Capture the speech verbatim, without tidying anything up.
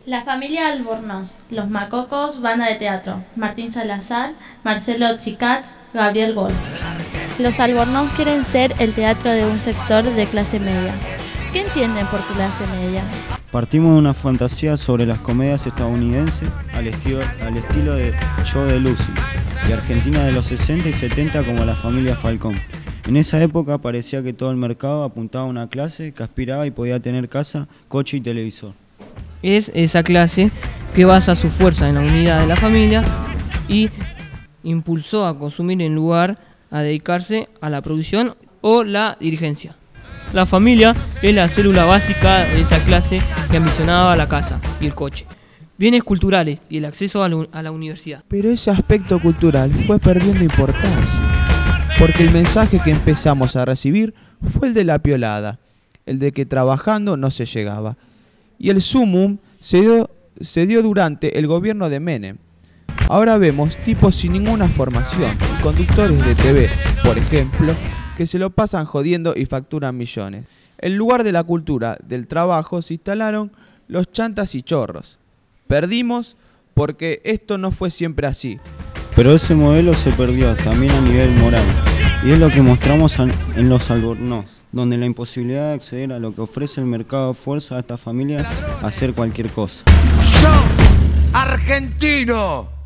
La familia Albornoz, los Macocos, banda de teatro, Martín Salazar, Marcelo Chicats, Gabriel Wolf. Los Albornoz quieren ser el teatro de un sector de clase media. ¿Qué entienden por clase media? Partimos de una fantasía sobre las comedias estadounidenses al estilo, al estilo de Joe de Lucy y Argentina de los sesenta y setenta como la familia Falcón. En esa época parecía que todo el mercado apuntaba a una clase que aspiraba y podía tener casa, coche y televisor. Es esa clase que basa su fuerza en la unidad de la familia y impulsó a consumir en lugar a dedicarse a la producción o la dirigencia. La familia es la célula básica de esa clase que ambicionaba la casa y el coche, bienes culturales y el acceso a la, a la universidad. Pero ese aspecto cultural fue perdiendo importancia, porque el mensaje que empezamos a recibir fue el de la piolada, el de que trabajando no se llegaba. Y el sumum se dio, se dio durante el gobierno de Menem. Ahora vemos tipos sin ninguna formación, conductores de T V, por ejemplo, que se lo pasan jodiendo y facturan millones. En lugar de la cultura del trabajo se instalaron los chantas y chorros. Perdimos porque esto no fue siempre así. Pero ese modelo se perdió también a nivel moral. Y es lo que mostramos en Los Albornoz, donde la imposibilidad de acceder a lo que ofrece el mercado fuerza a estas familias a hacer cualquier cosa. Yo, argentino.